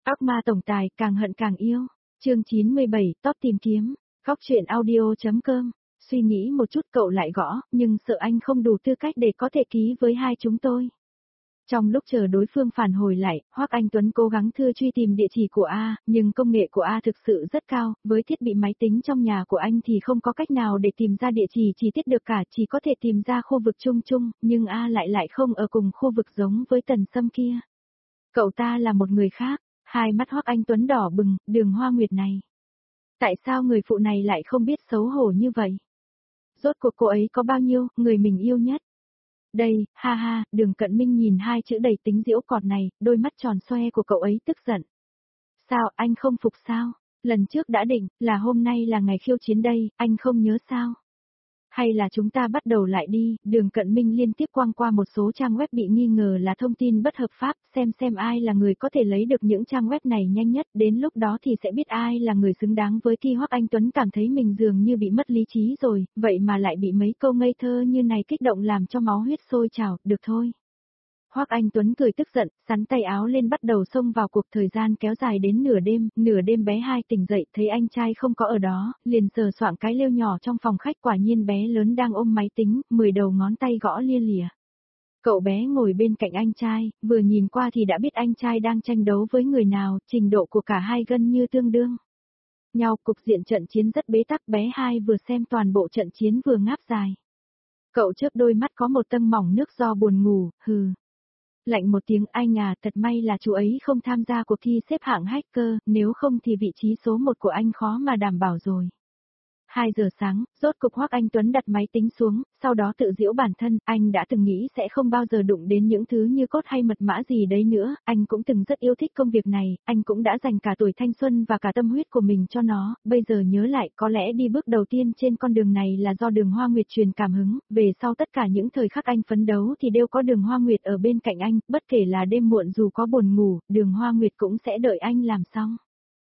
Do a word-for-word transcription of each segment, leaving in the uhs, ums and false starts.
Ác ma tổng tài càng hận càng yêu. Chương chín mươi bảy, top tìm kiếm. Góc truyện audio.com. Suy nghĩ một chút cậu lại gõ, nhưng sợ anh không đủ tư cách để có thể ký với hai chúng tôi. Trong lúc chờ đối phương phản hồi lại, Hoắc Anh Tuấn cố gắng thưa truy tìm địa chỉ của A, nhưng công nghệ của A thực sự rất cao, với thiết bị máy tính trong nhà của anh thì không có cách nào để tìm ra địa chỉ chi tiết được cả, chỉ có thể tìm ra khu vực chung chung, nhưng A lại lại không ở cùng khu vực giống với Tần Sâm kia. Cậu ta là một người khác, hai mắt Hoắc Anh Tuấn đỏ bừng, Đường Hoa Nguyệt này. Tại sao người phụ này lại không biết xấu hổ như vậy? Rốt cuộc cô ấy có bao nhiêu, người mình yêu nhất? Đây, ha ha, Đường Cận Minh nhìn hai chữ đầy tính giễu cọt này, đôi mắt tròn xoe của cậu ấy tức giận. Sao, anh không phục sao? Lần trước đã định, là hôm nay là ngày khiêu chiến đây, anh không nhớ sao? Hay là chúng ta bắt đầu lại đi, Đường Cận Minh liên tiếp quăng qua một số trang web bị nghi ngờ là thông tin bất hợp pháp, xem xem ai là người có thể lấy được những trang web này nhanh nhất, đến lúc đó thì sẽ biết ai là người xứng đáng với Ki. Hoắc Anh Tuấn cảm thấy mình dường như bị mất lý trí rồi, vậy mà lại bị mấy câu ngây thơ như này kích động làm cho máu huyết sôi trào, được thôi. Hoắc Anh Tuấn cười tức giận, sắn tay áo lên bắt đầu xông vào cuộc, thời gian kéo dài đến nửa đêm, nửa đêm bé hai tỉnh dậy thấy anh trai không có ở đó, liền sờ soạng cái lêu nhỏ trong phòng khách, quả nhiên bé lớn đang ôm máy tính, mười đầu ngón tay gõ lia lịa. Cậu bé ngồi bên cạnh anh trai, vừa nhìn qua thì đã biết anh trai đang tranh đấu với người nào, trình độ của cả hai gần như tương đương nhau, cục diện trận chiến rất bế tắc, bé hai vừa xem toàn bộ trận chiến vừa ngáp dài. Cậu chớp đôi mắt có một tầng mỏng nước do buồn ngủ, hừ. Lạnh một tiếng, anh à, thật may là chú ấy không tham gia cuộc thi xếp hạng hacker, nếu không thì vị trí số một của anh khó mà đảm bảo rồi. hai giờ sáng, rốt cục Hoắc Anh Tuấn đặt máy tính xuống, sau đó tự giễu bản thân, anh đã từng nghĩ sẽ không bao giờ đụng đến những thứ như code hay mật mã gì đấy nữa, anh cũng từng rất yêu thích công việc này, anh cũng đã dành cả tuổi thanh xuân và cả tâm huyết của mình cho nó, bây giờ nhớ lại có lẽ đi bước đầu tiên trên con đường này là do Đường Hoa Nguyệt truyền cảm hứng, về sau tất cả những thời khắc anh phấn đấu thì đều có Đường Hoa Nguyệt ở bên cạnh anh, bất kể là đêm muộn dù có buồn ngủ, Đường Hoa Nguyệt cũng sẽ đợi anh làm xong.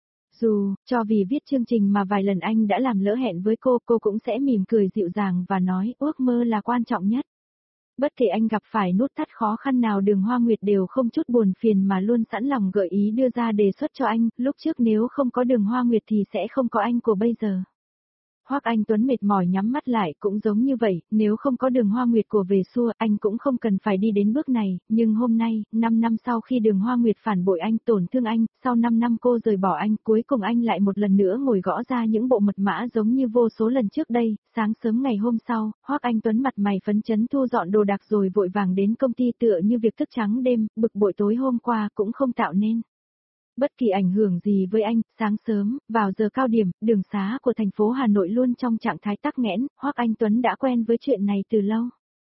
Dù, cho vì viết chương trình mà vài lần anh đã làm lỡ hẹn với cô, cô cũng sẽ mỉm cười dịu dàng và nói ước mơ là quan trọng nhất. Bất kể anh gặp phải nút thắt khó khăn nào, Đường Hoa Nguyệt đều không chút buồn phiền mà luôn sẵn lòng gợi ý đưa ra đề xuất cho anh, lúc trước nếu không có Đường Hoa Nguyệt thì sẽ không có anh của bây giờ. Hoắc Anh Tuấn mệt mỏi nhắm mắt lại, cũng giống như vậy, nếu không có Đường Hoa Nguyệt của về xưa, anh cũng không cần phải đi đến bước này, nhưng hôm nay, năm năm sau khi Đường Hoa Nguyệt phản bội anh, tổn thương anh, sau năm năm cô rời bỏ anh, cuối cùng anh lại một lần nữa ngồi gõ ra những bộ mật mã giống như vô số lần trước đây, sáng sớm ngày hôm sau, Hoắc Anh Tuấn mặt mày phấn chấn thu dọn đồ đạc rồi vội vàng đến công ty, tựa như việc thức trắng đêm, bực bội tối hôm qua cũng không tạo nên bất kỳ ảnh hưởng gì với anh. Sáng sớm, vào giờ cao điểm, đường xá của thành phố Hà Nội luôn trong trạng thái tắc nghẽn, Hoắc Anh Tuấn đã quen với chuyện này từ lâu.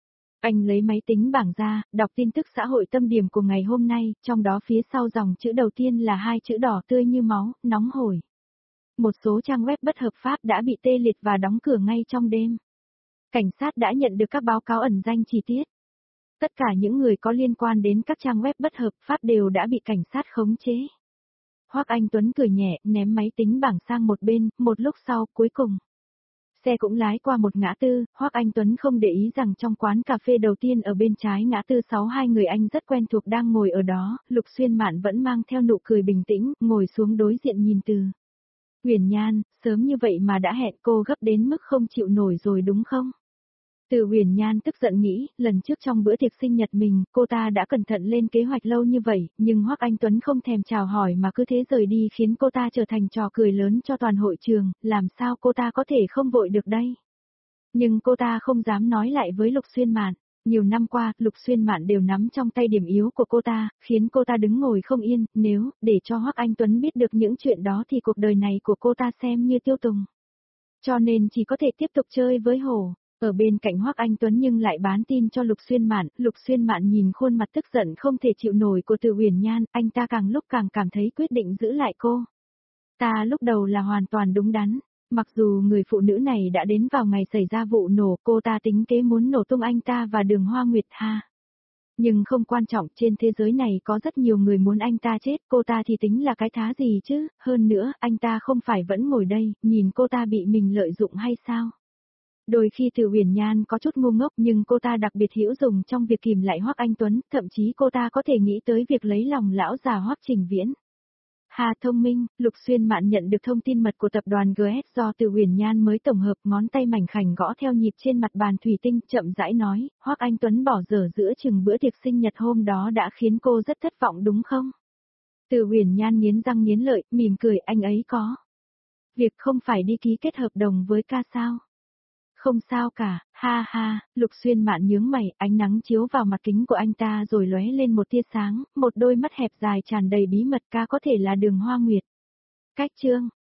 Anh lấy máy tính bảng ra, đọc tin tức xã hội tâm điểm của ngày hôm nay, trong đó phía sau dòng chữ đầu tiên là hai chữ đỏ tươi như máu, nóng hổi. Một số trang web bất hợp pháp đã bị tê liệt và đóng cửa ngay trong đêm. Cảnh sát đã nhận được các báo cáo ẩn danh chi tiết. Tất cả những người có liên quan đến các trang web bất hợp pháp đều đã bị cảnh sát khống chế. Hoắc Anh Tuấn cười nhẹ, ném máy tính bảng sang một bên, một lúc sau, cuối cùng xe cũng lái qua một ngã tư, Hoắc Anh Tuấn không để ý rằng trong quán cà phê đầu tiên ở bên trái ngã tư sáu hai người anh rất quen thuộc đang ngồi ở đó, Lục Xuyên Mạn vẫn mang theo nụ cười bình tĩnh, ngồi xuống đối diện nhìn Từ Huyền Nhan, sớm như vậy mà đã hẹn, cô gấp đến mức không chịu nổi rồi đúng không? Từ Huyền Nhan tức giận nghĩ, lần trước trong bữa tiệc sinh nhật mình, cô ta đã cẩn thận lên kế hoạch lâu như vậy, nhưng Hoắc Anh Tuấn không thèm chào hỏi mà cứ thế rời đi khiến cô ta trở thành trò cười lớn cho toàn hội trường, làm sao cô ta có thể không vội được đây? Nhưng cô ta không dám nói lại với Lục Xuyên Mạn. Nhiều năm qua, Lục Xuyên Mạn đều nắm trong tay điểm yếu của cô ta, khiến cô ta đứng ngồi không yên, nếu để cho Hoắc Anh Tuấn biết được những chuyện đó thì cuộc đời này của cô ta xem như tiêu tùng. Cho nên chỉ có thể tiếp tục chơi với hổ. Ở bên cạnh Hoắc Anh Tuấn nhưng lại bán tin cho Lục Xuyên Mạn, Lục Xuyên Mạn nhìn khuôn mặt tức giận không thể chịu nổi của Từ Huyền Nhan, anh ta càng lúc càng cảm thấy quyết định giữ lại cô. Ta lúc đầu là hoàn toàn đúng đắn, mặc dù người phụ nữ này đã đến vào ngày xảy ra vụ nổ, cô ta tính kế muốn nổ tung anh ta và Đường Hoa Nguyệt ha. Nhưng không quan trọng, trên thế giới này có rất nhiều người muốn anh ta chết, cô ta thì tính là cái thá gì chứ, hơn nữa, anh ta không phải vẫn ngồi đây, nhìn cô ta bị mình lợi dụng hay sao? Đôi khi Từ Huyền Nhan có chút ngu ngốc nhưng cô ta đặc biệt hữu dụng trong việc kìm lại Hoắc Anh Tuấn, thậm chí cô ta có thể nghĩ tới việc lấy lòng lão già Hoắc Trình Viễn. Ha thông minh, Lục Xuyên Mạn nhận được thông tin mật của tập đoàn giê ét do Từ Huyền Nhan mới tổng hợp, ngón tay mảnh khảnh gõ theo nhịp trên mặt bàn thủy tinh, chậm rãi nói, Hoắc Anh Tuấn bỏ dở giữa chừng bữa tiệc sinh nhật hôm đó đã khiến cô rất thất vọng đúng không? Từ Huyền Nhan nghiến răng nghiến lợi, mỉm cười, anh ấy có việc không phải đi ký kết hợp đồng với ca sao? Không sao cả, ha ha, Lục Xuyên Mạn nhướng mày, ánh nắng chiếu vào mặt kính của anh ta rồi lóe lên một tia sáng, một đôi mắt hẹp dài tràn đầy bí mật, ca có thể là Đường Hoa Nguyệt. Cách chương